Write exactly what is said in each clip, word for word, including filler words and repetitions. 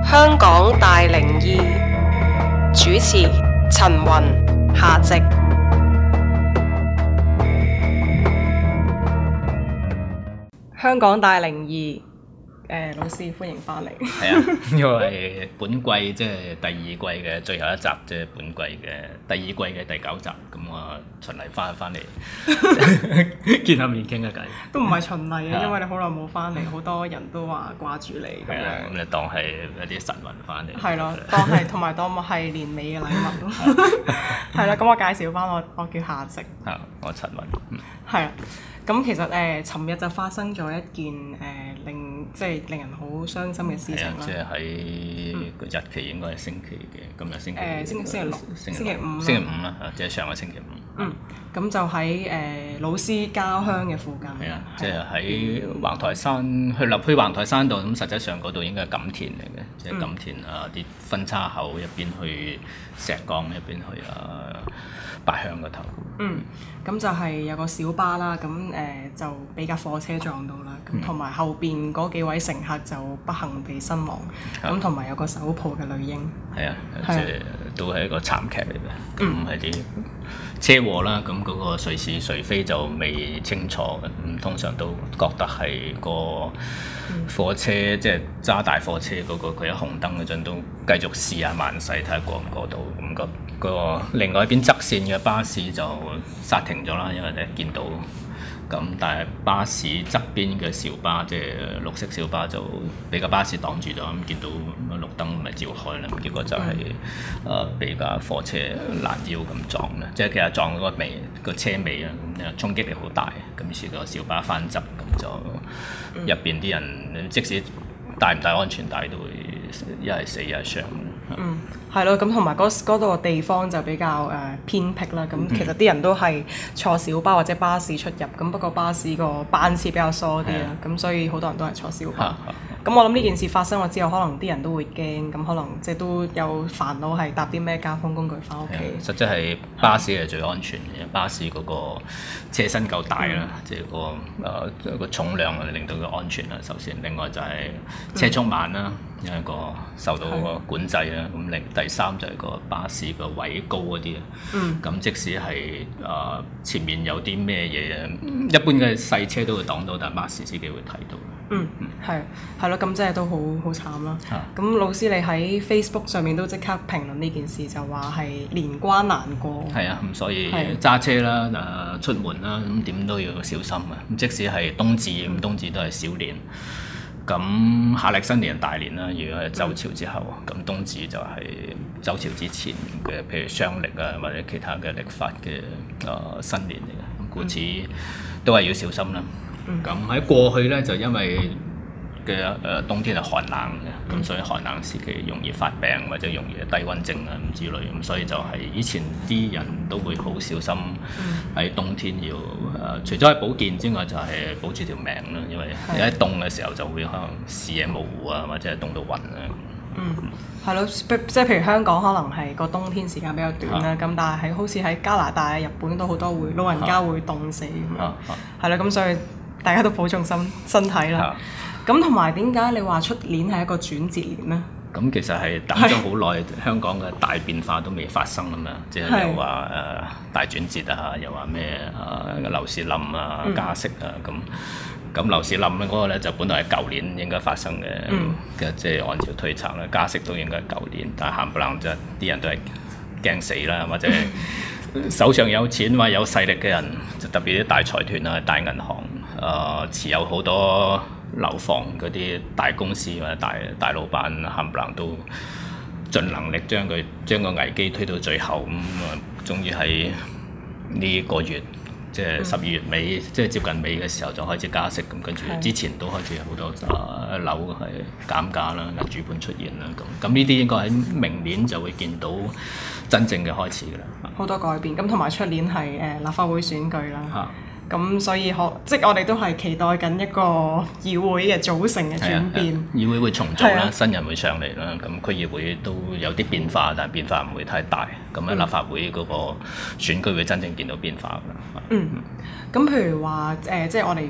香港大靈異，主持陳雲、夏夕。香港大靈異，誒老師歡迎翻嚟。 係啊，因為本季即係第二季嘅最後一集，即係本季嘅第二季嘅第九集，咁我循例翻翻嚟見下面傾下偈。 都唔係循例嘅，因為你好耐冇翻嚟，好多人都話掛住你咁樣。 咁你當係一啲神魂翻嚟。 係咯，當係同埋當係年尾嘅禮物咯。係啦，咁我介紹翻我，我叫夏夕。 啊，我陳雲。嗯。 係啊。咁其實誒，尋、呃、日就發生咗一件誒、呃、令即係令人好傷心嘅事情啦。 即係喺個日期應該係星期嘅，今日星期誒星星期六、星期五、 星期五啦，即係上個星期五。 嗯，咁就喺誒、呃、老師家鄉嘅附近。 係啊，即係喺橫台山去立去橫台山度，咁實際上嗰度應該係錦田嚟嘅，即係錦田啊啲分叉口入邊去石崗，入邊去啊八鄉嗰頭。 嗯，咁就係有個小巴啦，咁誒、呃、就俾架貨車撞到啦，咁同埋後邊嗰幾位乘客就不幸地身亡，咁同埋有個手抱嘅女嬰。係啊，即係都係一個慘劇嚟嘅，咁係啲車禍啦，咁嗰個誰是誰非就未清楚嘅，咁通常都覺得係個貨車、嗯、即係揸大貨車嗰、嗰個佢喺紅燈嗰陣都繼續試下慢駛睇下過唔過到，咁、嗰個、嗰個另外一邊側線嘅巴士就剎停咗啦，因為你見到。咁但係巴士側邊嘅小巴，即係綠色小巴就俾架巴士擋住咗，咁見到綠燈咪照開啦，結果就係誒俾架貨車攔腰咁撞啦，即係其實撞嗰個尾個車尾啊，咁衝擊力好大，咁於是個小巴翻側，咁就入邊啲人即使帶唔帶安全帶都會一係死一係傷。 嗯，係咯，咁同埋嗰嗰度嘅地方就比較誒、呃、偏僻啦。咁其實啲人都係坐小巴或者巴士出入，咁不過巴士個班次比較疏啲啦，咁的所以好多人都係坐小巴。咁我諗呢件事發生咗之後，可能啲人都會驚，咁可能即係都有煩惱係搭啲咩交通工具翻屋企。 實際係巴士係最安全嘅，巴士嗰個車身夠大啦，即係、嗯、個誒個、呃、重量令到佢安全啦。首先，另外就係車速慢啦。嗯因為個受到個管制啦，咁另的第三就係個巴士個位高嗰啲啊，咁、嗯、即使係誒、呃、前面有啲咩嘢，一般嘅細車都會擋到，但係巴士司機會睇到。 嗯，係係咯，咁即係都好好慘啦。咁、啊、老師你喺 Facebook 上面都即刻評論呢件事，就話係年關難過。係啊，咁所以揸車啦，誒的出門啦，咁點都要小心啊。咁即使係冬至，咁、嗯、冬至都係小年。咁夏歷新年大年啦，如果係周朝之後，咁、嗯、冬至就係周朝之前嘅，譬如雙曆啊，或者其他嘅曆法嘅誒、呃、新年嚟嘅，咁故此都係要小心啦。咁喺、嗯、過去咧，就因為嘅誒、呃、冬天係寒冷嘅，咁、嗯、所以寒冷時期容易發病或者容易低溫症啊咁之類，咁所以就係以前啲人都會好小心喺冬天要誒、呃，除咗係保健之外，就係保住條命啦，因為你喺凍嘅時候就會可能視野模糊啊，或者係凍到暈啊。 嗯，係咯，即係譬如香港可能係個冬天時間比較短啦，咁、啊、但係喺好似喺加拿大啊、日本都好多會老人家會凍死咁樣，係啦，咁所以大家都保重身身體啦。啊咁同埋點解你話出年係一個轉折年呢？ 咁其實係等咗好耐，香港嘅大變化都未發生啊嘛，即係又話誒大轉折啊，又話咩誒樓市冧啊、加息啊咁。咁樓市冧咧嗰個咧就本來係舊年應該發生嘅，嘅即係按照推測咧，加息都應該係舊年，但係冚唪唥就啲人都係驚死啦，或者手上有錢或有勢力嘅人，就特別啲大財團啊、大銀行誒、呃、持有好多樓房嗰啲大公司或者大大老闆冚唪唥都盡能力將佢將個危機推到最後，咁啊終於喺呢個月即係十二月尾，即係接近尾嘅時候就開始加息，咁跟住之前都開始有好多啊樓係減價啦、主盤出現啦，咁咁呢啲應該喺明年就會見到真正嘅開始㗎啦。 好多改變，咁同埋出年係誒立法會選舉啦。咁所以可即係我哋都係期待緊一個議會嘅組成嘅轉變， 議會會重組啦，的新人會上嚟啦，咁區議會都有啲變化，但係變化唔會太大。咁喺、嗯、立法會嗰個選舉會真正見到變化㗎啦。 嗯，咁譬如話誒、呃，即係我哋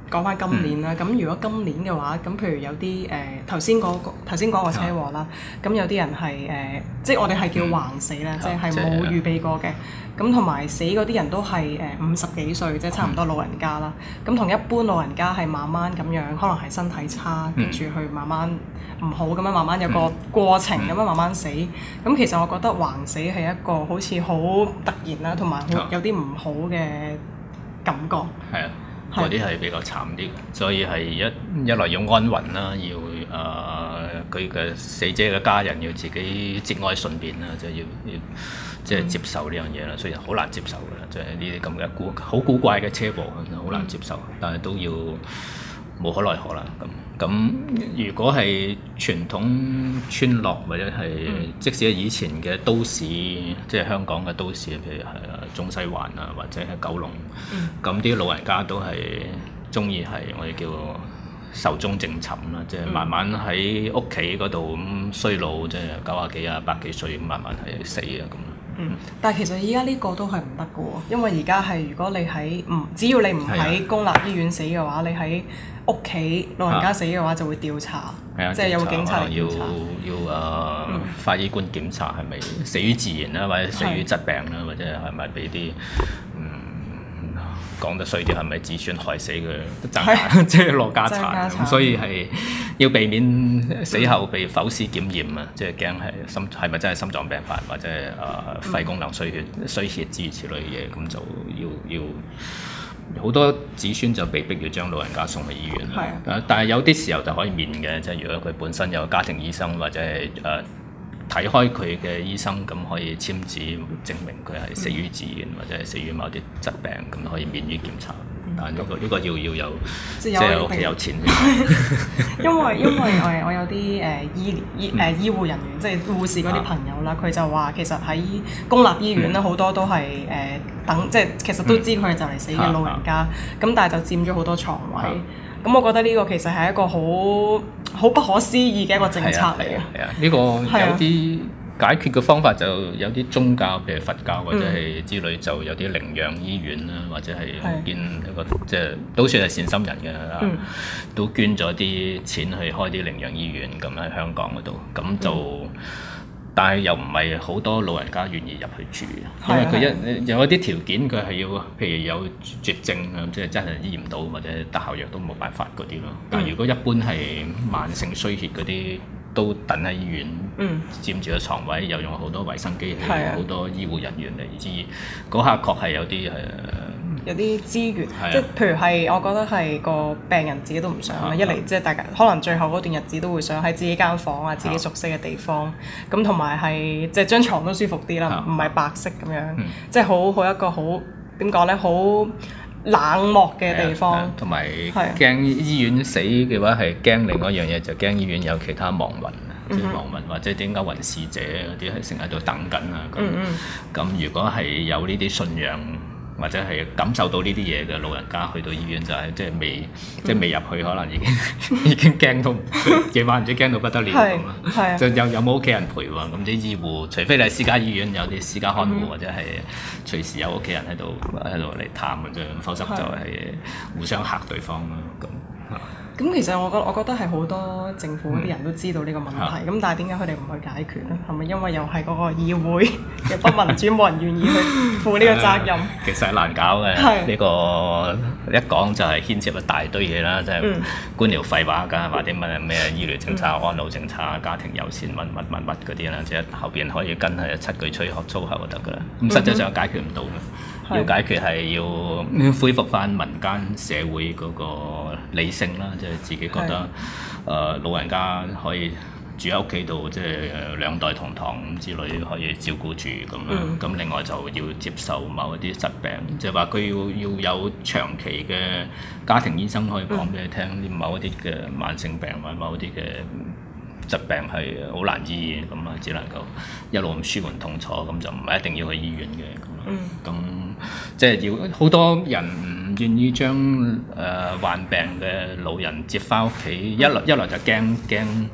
講翻今年啦，咁、嗯、如果今年嘅話，咁譬如有啲誒頭先嗰個頭先講個車禍啦，咁、嗯、有啲人係誒、呃，即係我哋係叫橫死啦，嗯、即係冇預備過嘅，咁同埋死嗰啲人都係誒五十幾歲，即係差唔多老人家啦。咁同、嗯、一般老人家係慢慢咁樣，可能係身體差，跟住、嗯、去慢慢唔好咁樣，慢慢有個過程咁樣慢慢死。咁、嗯、其實我覺得橫死係一個好似好突然啦，同埋有啲唔好嘅感覺。係啊。 嗰啲係比較慘啲，所以係一一來要安穩啦，要誒佢嘅死者嘅家人要自己節哀順變啦，即係要要即係接受呢樣嘢啦，所以好難接受㗎啦，即係呢啲咁嘅古好古怪嘅車禍，好難接受，但係都要無可奈何啦。咁咁如果係傳統村落或者係、嗯、即使係以前嘅都市，即係香港嘅都市，譬如係中西環啊，或者係九龍，咁啲、嗯、老人家都係中意係我哋叫壽終正寢啦，即係慢慢喺屋企嗰度咁衰老，即係九啊幾啊百幾歲咁慢慢係死啊咁。 嗯，但係其實依家呢個都係唔得嘅喎，因為而家係如果你喺唔只要你唔喺公立醫院死嘅話，你喺屋企老人家死嘅話就會調查，即係有警察嚟調查。 要要誒、呃嗯、法醫官檢查係咪死於自然啦，或者死於疾病啦，或者係咪俾啲嗯講得衰啲係咪子孫害死佢爭即係落家產咁，所以係要避免死後被剖屍檢驗啊，即係驚係心係咪真係心臟病發或者誒、呃、肺功能衰血衰竭之類之類嘅嘢，咁就要要。好多子孫就被逼要將老人家送去醫院，的但係有啲時候就可以免嘅，即係如果佢本身有家庭醫生或者係誒睇開佢嘅醫生，咁可以簽字證明佢係死於自然、嗯、或者係死於某啲疾病，咁可以免於檢查。但係、呢、呢個呢、呢個要要有即係屋企有錢因為因為我我有啲誒、呃、醫醫誒、呃、醫護人員，即係護士嗰啲朋友啦，佢、啊、就話其實喺公立醫院咧好、嗯、多都係誒、呃、等，即係其實都知佢係就嚟死嘅老人家，咁、嗯啊、但係就佔咗好多床位。咁、啊、我覺得呢個其實係一個好好不可思議嘅一個政策嚟嘅。 係啊，呢、呢個有啲解決嘅方法就有啲宗教，譬如佛教或者係之類，就有啲領養醫院啦，或者係建一個即係都算係善心人嘅，嗯、都捐咗啲錢去開啲領養醫院咁喺香港嗰度，咁就、嗯、但係又唔係好多老人家願意入去住，因為佢一有一啲條件，佢係要譬如有絕症啊，即係真係醫唔到或者特效藥都冇辦法嗰啲咯。但係如果一般係慢性衰竭嗰啲，都等喺醫院，嗯、佔住個床位，又用好多衛生機器，好、啊、多醫護人員嚟治，嗰下確係有啲誒， 有啲資源，啊、即係譬如係，我覺得係個病人自己都唔想啦。啊、一嚟即係大家可能最後嗰段日子都會想喺自己間房啊，自己熟悉嘅地方，咁同埋係即係張床都舒服啲啦，唔係、啊、白色咁樣，嗯、即係好好一個好點講咧，好冷漠嘅地方， 同埋驚醫院死嘅話係驚另外一樣嘢，就驚醫院有其他亡魂，即係亡魂或者點解魂使者嗰啲係成日喺度等緊啊咁。咁、嗯、如果係有呢啲信仰或者係感受到呢啲嘢嘅老人家去到醫院就係即係未、嗯、即係未入去，可能已經已經驚到夜晚唔知驚到不得了咁啦。就有有冇屋企人陪喎？咁啲醫護，除非你係私家醫院有啲私家看護，嗯、或者係隨時有屋企人喺度喺度嚟探嘅啫，否則就係互相嚇對方咯咁。 咁其實我覺我覺得係好多政府嗰啲人都知道呢個問題，咁、嗯、但係點解佢哋唔去解決咧？係咪因為又係嗰個議會嘅不民主，冇人願意去負呢個責任？ 其實係難搞嘅，呢是、呢個一講就係牽涉一大堆嘢啦，即係官僚廢話㗎，或者乜咩醫療政策、嗯、安老政策、家庭友善乜乜乜乜嗰啲啦，即係後邊可以跟係七句吹學粗口就得㗎啦。咁實際上解決唔到嘅。要解決係要恢復翻民間社會嗰個理性啦，即係自己覺得誒的、呃、老人家可以住喺屋企度，即係兩代同堂之類可以照顧住咁啦。咁、嗯、另外就要接受某一啲疾病，即係話佢要要有長期嘅家庭醫生可以講俾你聽，啲、嗯、某一啲嘅慢性病或者某一啲嘅疾病係好難醫嘅，咁啊只能夠一路咁舒緩痛楚，咁就唔係一定要去醫院嘅。咁、嗯即係要好多人唔願意將誒、呃、患病嘅老人接翻屋企，一來一來就驚驚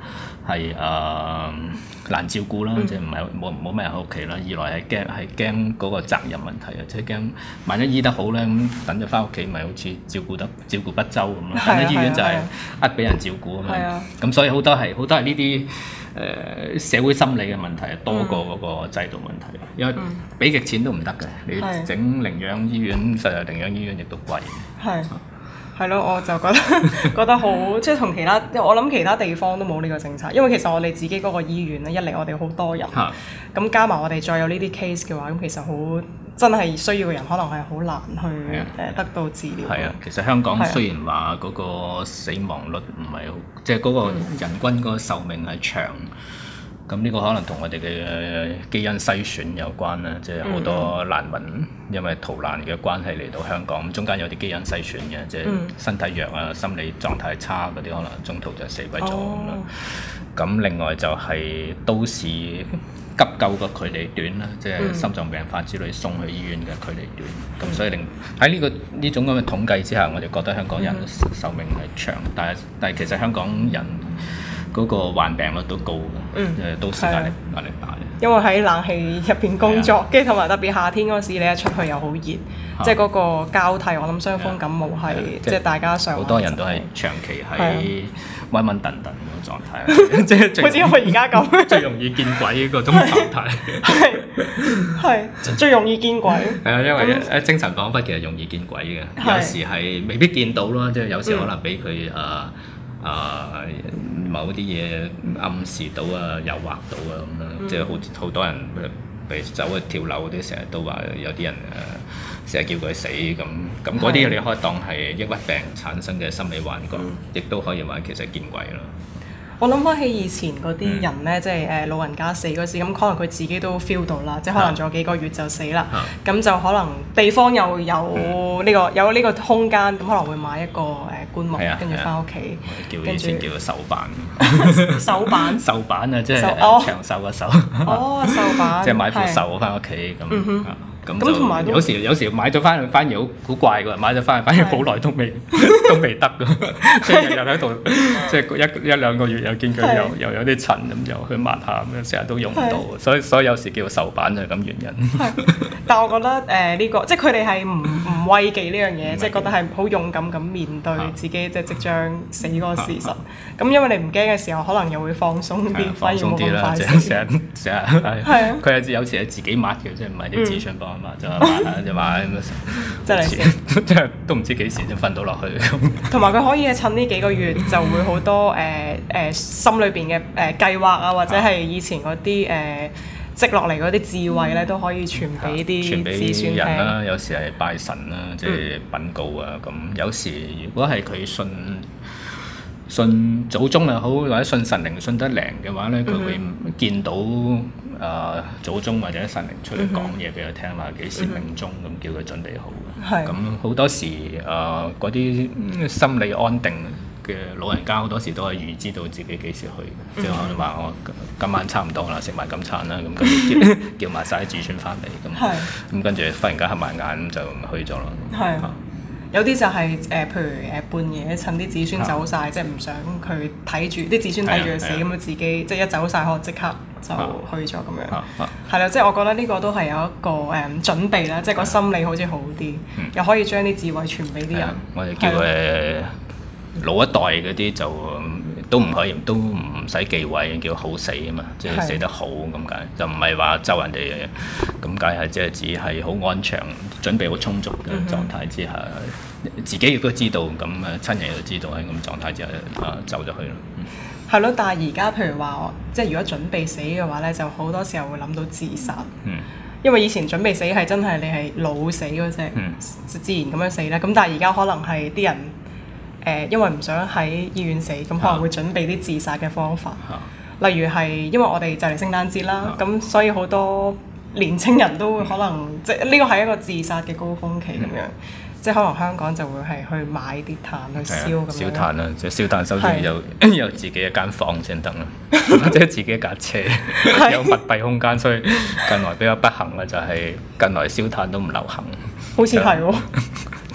係誒難照顧啦，即係唔係冇冇咩人喺屋企啦。二來係驚係驚嗰個責任問題啊，即係驚萬一醫得好咧，咁等咗翻屋企，咪好似照顧得照顧不周咁咯。等咗醫院就係呃俾人照顧啊嘛。咁所以好多係好多係呢啲誒社會心理嘅問題多過嗰個制度問題，因為俾極錢都唔得嘅。你整領養醫院，實在領養醫院亦都貴。係。 係咯，我就覺得覺得好，即係同其他，我諗其他地方都冇呢個政策，因為其實我哋自己嗰個醫院咧，一嚟我哋好多人，咁加埋我哋再有呢啲 case 嘅話，咁其實好真係需要嘅人可能係好難去誒得到治療。 係啊，其實香港雖然話嗰個死亡率唔係好，即係嗰個人均嗰個壽命係長。咁呢個可能同我哋嘅基因篩選有關啦，即係好多難民因為逃難嘅關係嚟到香港，咁中間有啲基因篩選嘅，即係身體弱啊、心理狀態差嗰啲，可能中途就死鬼咗咁啦。咁、哦、另外就係都市急救嘅距離短啦，即係心臟病發之類送去醫院嘅距離短，咁、嗯、所以令喺呢、這個呢種咁嘅統計之下，我哋覺得香港人壽命係長，但係但係其實香港人嗰個患病率都高嘅，誒都市壓力壓力大。 因為喺冷氣入邊工作，跟住同埋特別夏天嗰時，你一出去又好熱，即係嗰個交替，我諗傷風感冒係即係大家上。 好多人都係長期喺暈暈頓頓嗰個狀態，即係好似我而家咁， 最容易見鬼嗰種狀態。 係係最容易見鬼。 係啊，因為誒精神恍惚其實容易見鬼嘅，有時係未必見到咯，即係有時可能俾佢誒。啊、呃，某啲嘢暗示到啊，誘惑到啊咁樣，嗯、即係好好多人譬如走去跳樓嗰啲，成日都話有啲人誒，成、呃、日叫佢死咁，咁嗰啲你可以當係抑鬱病產生嘅心理幻覺，亦都、嗯、可以話其實見鬼咯。 我諗翻起以前嗰啲人咧，嗯、即係誒老人家死嗰時，咁可能佢自己都 feel 到啦，即係可能仲有幾個月就死啦。咁、啊、就可能地方又有呢、呢個、嗯、有呢個空間，咁可能會買一個誒棺木，跟住翻屋企。 叫以前叫做手板。 手板。 手板啊，即係長壽嘅壽。 哦，壽板。 即係買副壽翻屋企咁。 嗯咁同埋有時有時買咗翻去反而好好怪㗎，買咗翻去反而好耐都未都未得㗎，即係日日喺度，即係一一兩個月又見佢又又有啲塵咁，又去抹下咁樣，成日都用唔到，所以所以有時叫壽板就係咁原因。 但係我覺得誒呢個即係佢哋係唔唔畏忌呢樣嘢，即係覺得係好勇敢咁面對自己即係即將死嗰個事實。咁因為你唔驚嘅時候，可能又會放鬆啲，反而冇咁快死。 成日成日係佢係有時係自己抹嘅，即係唔係啲子孫幫。就話就話咁真係即係都唔知幾時先瞓到落去咁。同埋佢可以趁呢幾個月就會好多誒誒、呃呃、心裏邊嘅誒計劃啊，或者係以前嗰啲誒積落嚟嗰啲智慧咧，都可以傳俾啲子孫人啦、啊。有時係拜神啦、啊，即係稟告啊。咁、嗯、有時如果係佢信信祖宗又好，或者信神靈信得靈嘅話咧，佢會見到。誒、呃、祖宗或者神靈出嚟講嘢俾佢聽啦，幾、嗯、時命終咁、嗯、叫佢準備好嘅。咁好是多時誒嗰啲心理安定嘅老人家，好多時都係預知道自己幾時去，嗯、即係可能話我今晚差唔多啦，食埋今餐啦，咁跟住叫叫埋晒啲子孫翻嚟，咁咁跟住忽然間合埋眼咁就去咗咯。係。 有啲就係、是、誒、呃，譬如誒、呃、半夜趁啲子孫走晒，啊、即係唔想佢睇住啲子孫睇住佢死，咁樣、啊、自己即係一走晒，可能即刻就去咗咁樣。係啦、啊，即、啊、係、就是、我覺得呢個都係有一個誒、嗯、準備啦，即係個心理好似好啲，嗯、又可以將啲智慧傳俾啲人。 我哋叫誒老一代嗰啲就都唔可以，都唔使忌諱，叫好死啊嘛，即係死得好咁解，就唔係話咒人哋咁解，係即係只係好安詳、準備好充足嘅狀態之下，嗯、哼自己亦都知道，咁啊親人亦都知道喺咁狀態之下啊走咗去咯。 係咯，但係而家譬如話，即係如果準備死嘅話咧，就好多時候會諗到自殺。嗯。因為以前準備死係真係你係老死嗰隻，嗯、自然咁樣死啦。咁但係而家可能係啲人。誒、呃，因為唔想喺醫院死，咁可能會準備啲自殺嘅方法。啊、例如係因為我哋就嚟聖誕節啦，咁、啊、所以好多年青人都會可能，嗯、即係呢個係一個自殺嘅高峰期咁樣。嗯、即係可能香港就會係去買啲炭去燒咁樣。燒炭啦，即係燒炭首先有的有自己一間房先得啦，或者自己一架車，有密閉空間。所以近來比較不幸嘅就係近來燒炭都唔流行。 好似係喎。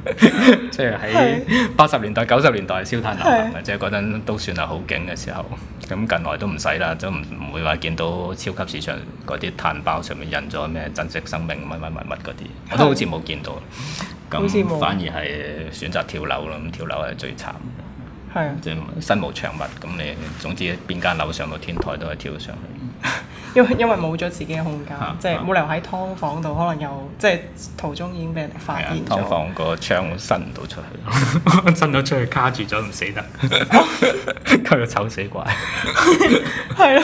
即係喺八十年代、九十年代燒炭流行嘅，即係嗰陣都算係好勁嘅時候。咁近來都唔使啦，都唔唔會話見到超級市場嗰啲炭包上面印咗咩珍惜生命乜乜乜乜嗰啲，我都好似冇見到。咁反而係選擇跳樓咯，咁跳樓係最慘。係即係身無長物，咁你總之邊間樓上到天台都係跳上去。 因為因為冇咗自己嘅空間，啊、即係冇理由喺劏房度，可能又即係途中已經俾人哋發現咗。劏房個窗伸唔到出去，伸咗出去卡住咗唔死得，佢個醜死怪。係咯。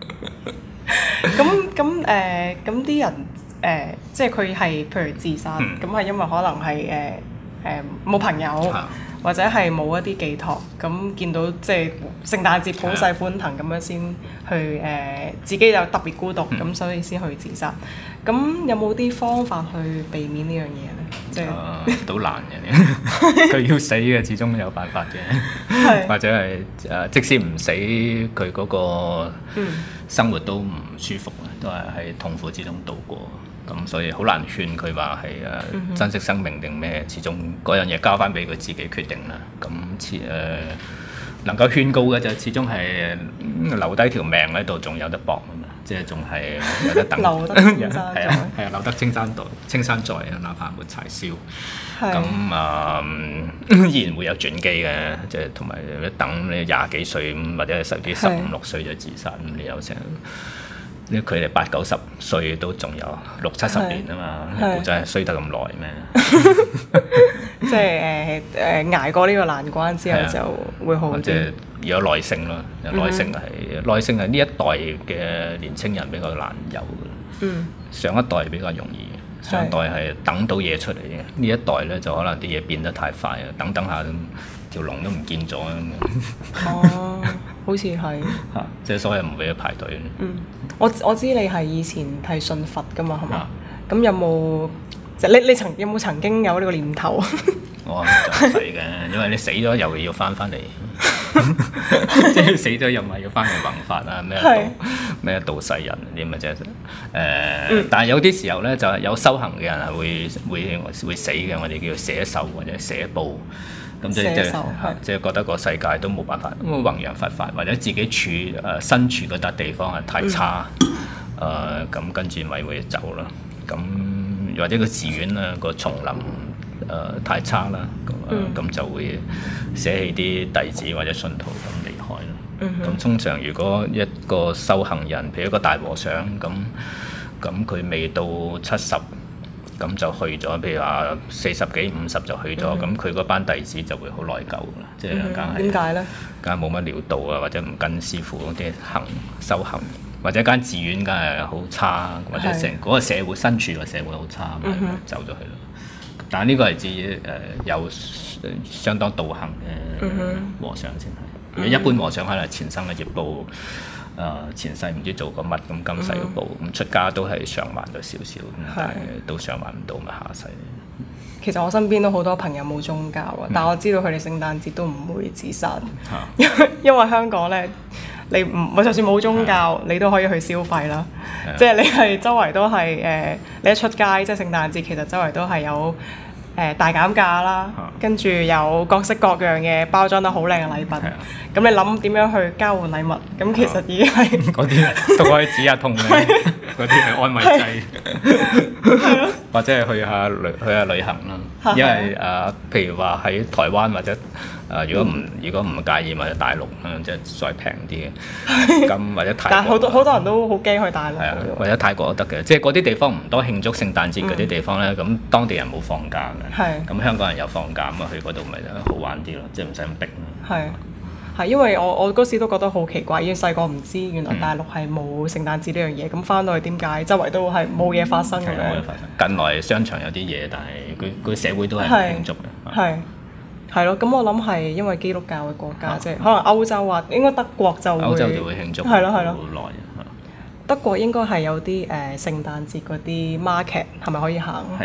咁咁誒，咁啲人誒，即係佢係譬如自殺，咁係、嗯、因為可能係誒誒冇朋友。啊或者係冇一啲寄託，咁見到即係聖誕節普世歡騰咁樣先去誒、呃，自己又特別孤獨，咁、嗯、所以先去自殺。咁有冇啲方法去避免呢樣嘢咧？即係、呃、都難嘅，佢要死嘅，始終有辦法嘅，或者係誒、呃，即使唔死，佢嗰個生活都唔舒服，都係喺痛苦之中度過。咁所以好難勸佢話係誒珍惜生命定咩，始終嗰樣嘢交翻俾佢自己決定啦。咁誒、呃、能夠勸告嘅就始終係留低條命喺度，仲有得搏啊嘛，即係仲係有得等。留得青山在。係啊係啊，留得青山在，青山在啊，哪怕沒柴燒。咁啊依然會有轉機嘅，即係同埋等你廿幾歲咁，或者係十幾十五六歲就自殺，咁你有成。佢哋八九十歲都仲有六七十年啊嘛，估真係衰得咁耐咩？即係誒誒捱過呢個難關之後就會好啲。即係有耐性咯，耐性係耐性係呢一代嘅年青人比較難有嘅。嗯，上一代比較容易，上一代係等到嘢出嚟嘅。呢一代咧就可能啲嘢變得太快啊，等等下條龍都唔見咗咁。哦，好似係嚇，即係所以唔會去排隊。嗯。我我知你係以前係信佛噶嘛，係嘛？咁、啊、有冇即係你你曾有冇曾經有呢個念頭？我就唔使嘅，因為你死咗又要翻翻嚟，即係死咗又咪要翻嚟弘法啊咩道咩道世人啲咪啫？誒，呃嗯、但係有啲時候咧，就係、是、有修行嘅人係會會會死嘅，我哋叫做捨壽或者捨報。咁即係即係即係覺得個世界都冇辦法弘揚佛法，或者自己處誒、呃、身處嗰笪地方係太差，誒咁跟住咪會走咯。咁或者個寺院啊個叢林誒、呃、太差啦，咁咁、呃、就會捨棄啲弟子或者信徒咁離開咯。咁、嗯、通常如果一個修行人，譬如一個大和尚咁，咁佢未到七十。咁就去咗，譬如話四十幾五十就去咗，咁佢嗰班弟子就會好內疚啦，即係梗係點解咧？梗係冇乜料到啊，或者唔跟師傅嗰啲行修行，或者間寺院梗係好差，或者成嗰個社會身處個社會好差，咪走咗去咯。但係呢個係指誒有相當道行嘅和尚先係，如果一般和尚可能前生嘅業報。誒、呃、前世唔知做過乜，咁今世嘅報，咁、嗯、出家都係償還咗少少，咁但係都償還唔到咪下世。其實我身邊都好多朋友冇宗教啊，嗯、但我知道佢哋聖誕節都唔會自殺，因為、啊、因為香港咧，你唔我就算冇宗教，啊、你都可以去消費啦。啊、即係你係周圍都係誒、呃，你一出街即係聖誕節，其實周圍都係有。誒大減價啦，跟住有各式各樣嘅包裝得好靚嘅禮品，咁你諗點樣去交換禮物？咁其實已經係嗰啲都可以止下痛嘅，嗰啲係安慰劑，或者係去下旅去下旅行啦。因為誒，譬如話喺台灣或者誒，如果唔如果唔介意，或者大陸咁即係再平啲嘅，咁或者泰國。但係好多好多人都好驚去大陸，或者泰國都得嘅，即係嗰啲地方唔多慶祝聖誕節嗰啲地方咧，咁當地人冇放假嘅。係，咁香港人有放假，咁啊去嗰度咪好玩啲咯，即係唔使咁逼咯。係，係因為我我嗰時都覺得好奇怪，因為細個唔知原來大陸係冇聖誕節呢樣嘢，咁翻、嗯、到去點解周圍都係冇嘢發生嘅咧？冇嘢發生。近來商場有啲嘢，但係佢佢社會都係唔慶祝嘅。係，係咯，咁我諗係因為基督教嘅國家即係，可能歐洲啊，應該德國就會歐洲就會慶祝，係咯係咯，好耐。德國應該係有啲誒聖誕節嗰啲 market 係咪可以行？係啊。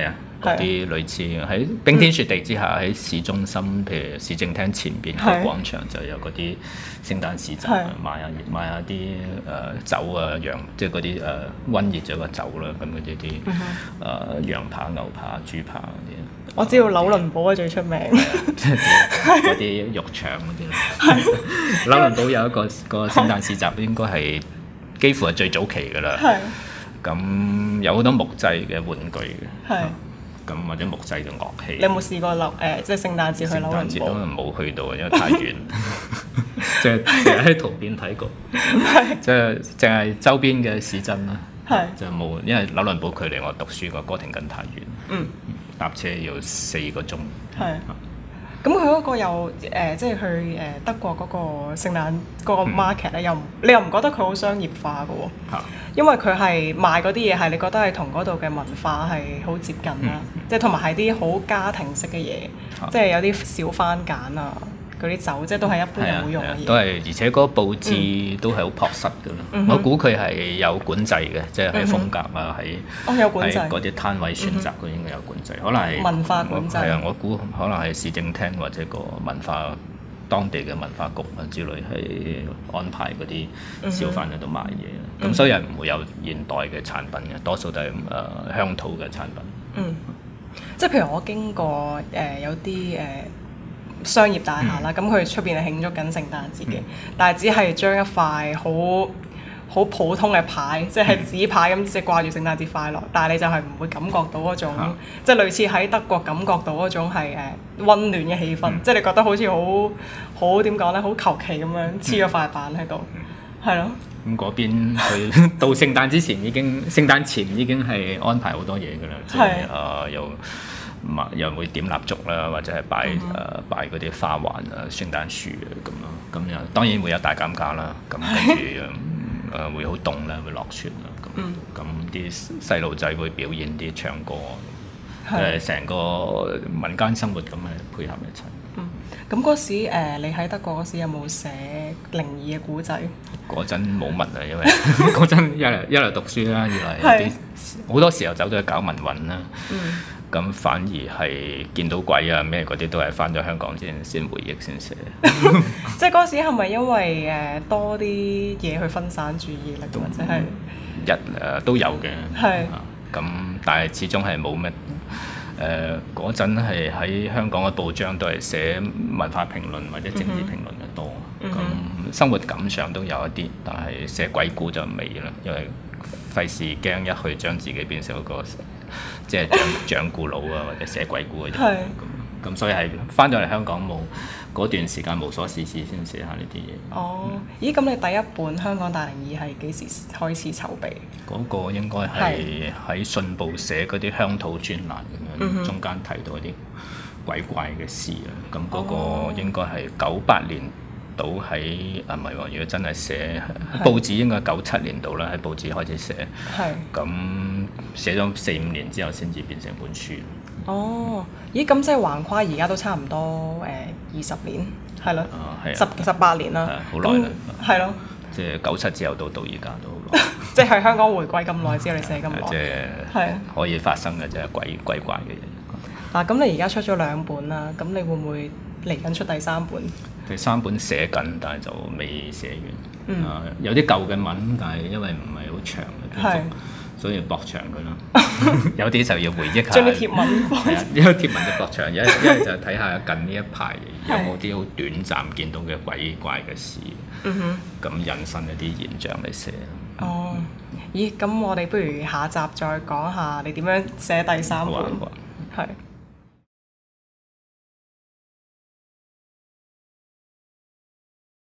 嗰啲類似喺冰天雪地之下喺市中心，譬如市政廳前邊個廣場就有嗰啲聖誕市集，賣下賣下啲誒酒啊羊，即係嗰啲誒溫熱咗個酒啦，咁嗰啲啲誒羊扒、牛扒、豬扒嗰啲。 我知道紐倫堡係最出名， 即係嗰啲肉腸嗰啲。紐倫堡有一個個聖誕市集，應該係幾乎係最早期㗎啦。咁有好多木製嘅玩具嘅，咁或者木製嘅樂器。 你有冇試過紐誒即係聖誕節去紐倫堡？ 聖誕節都冇去到，因為太遠，即係淨係喺圖片睇過，即係淨係周邊嘅市鎮啦。就冇，因為紐倫堡距離我讀書個哥廷根太遠。嗯。搭車要四個鐘。係。 咁佢嗰個又誒、呃，即係去誒德國嗰個聖誕嗰個 market 咧，又你又唔覺得佢好商業化嘅喎？啊、因為佢係賣嗰啲嘢係你覺得係同嗰度嘅文化係好接近啦，嗯、即係同埋係啲好家庭式嘅嘢，啊、即係有啲小番梘啊。嗰啲酒即係都係一般人會用嘅嘢， 都係而且嗰個佈置都係好樸實嘅啦。嗯、我估佢係有管制嘅，即係喺風格啊，喺喺嗰啲攤位選擇，佢應該有管制。可能係文化管制。係啊， 我估可能係市政廳或者個文化當地嘅文化局啊之類係安排嗰啲小販喺度賣嘢。咁、嗯、所以係唔會有現代嘅產品嘅，多數都係誒、呃、鄉土嘅產品。嗯， 即係譬如我經過誒、呃、有啲誒。呃商業大廈啦，咁佢出邊係慶祝緊聖誕節嘅，嗯、但係只係將一塊好好普通嘅牌，即係紙牌咁，即係掛住聖誕節快樂。但係你就係唔會感覺到嗰種，啊、即係類似喺德國感覺到嗰種係誒溫暖嘅氣氛，嗯、即係你覺得好似好好點講咧，好求其咁樣黐咗塊板喺度，係咯、 嗯。咁嗰邊佢到聖誕之前已經，聖誕前已經係安排好多嘢㗎啦，即係誒又。又會點蠟燭啦，或者係擺誒、嗯呃、擺嗰啲花環啊、聖誕樹啊咁咯。咁又當然會有大減價啦。咁跟住誒會好凍啦，會落雪啦。咁咁啲細路仔會表演啲唱歌，誒成是個民間生活咁嘅配合一齊。 嗯，咁嗰時誒、呃、你喺德國嗰時有冇寫靈異嘅故仔？ 嗰陣冇乜啊，因為嗰陣一嚟一嚟讀書啦，二嚟有啲好多時候走咗去搞民運啦。嗯。咁反而係見到鬼啊咩嗰啲都係返咗香港先先回憶先寫。 即係嗰時係咪因為誒、呃、多啲嘢去分散注意力，或者係日誒、呃、都有嘅。係是。咁、啊、但係始終係冇咩誒嗰陣係喺香港嘅報章都係寫文化評論或者政治評論嘅多。咁、嗯哼嗯、生活感上都有一啲，但係寫鬼故就未啦，因為費事驚一去將自己變成一個。即係講講故佬啊，或者寫鬼故嗰啲咁，咁所以係翻咗嚟香港冇嗰段時間無所事事先寫下呢啲嘢。 哦，咦？咁你第一本《香港大靈異》係幾時開始籌備？ 嗰個應該係喺信報寫嗰啲鄉土專欄咁樣，嗯、中間提到啲鬼怪嘅事啊。咁嗰個應該係九八年到喺啊，唔係喎，如果真係寫報紙應該九七年度啦，喺報紙開始寫。係是。咁寫咗四五年之後先至變成本書。哦，咦？咁即係橫跨而家都差唔多誒二十年，係咯？啊，係啊。十十八年啦。 係好耐啦。 係咯。 即係九七之後到到而家都好耐。 即係香港回歸咁耐之後，你寫咁耐。 即係係可以發生嘅，即係鬼鬼怪嘅嘢。 嗱，咁你而家出咗兩本啦，咁你會唔會嚟緊出第三本？ 第三本寫緊，但係就未寫完。嗯、啊，有啲舊嘅文，但係因為唔係好長嘅篇幅，所以駁長佢啦。有啲就要回憶下。 將啲貼文放。 係啊，因為貼文就駁長，一一係就睇下近呢一排有冇啲好短暫見到嘅鬼怪嘅事。嗯哼。咁引申一啲現象嚟寫。 哦，咦？咁我哋不如下集再講下你點樣寫第三本。好啊，好啊。係。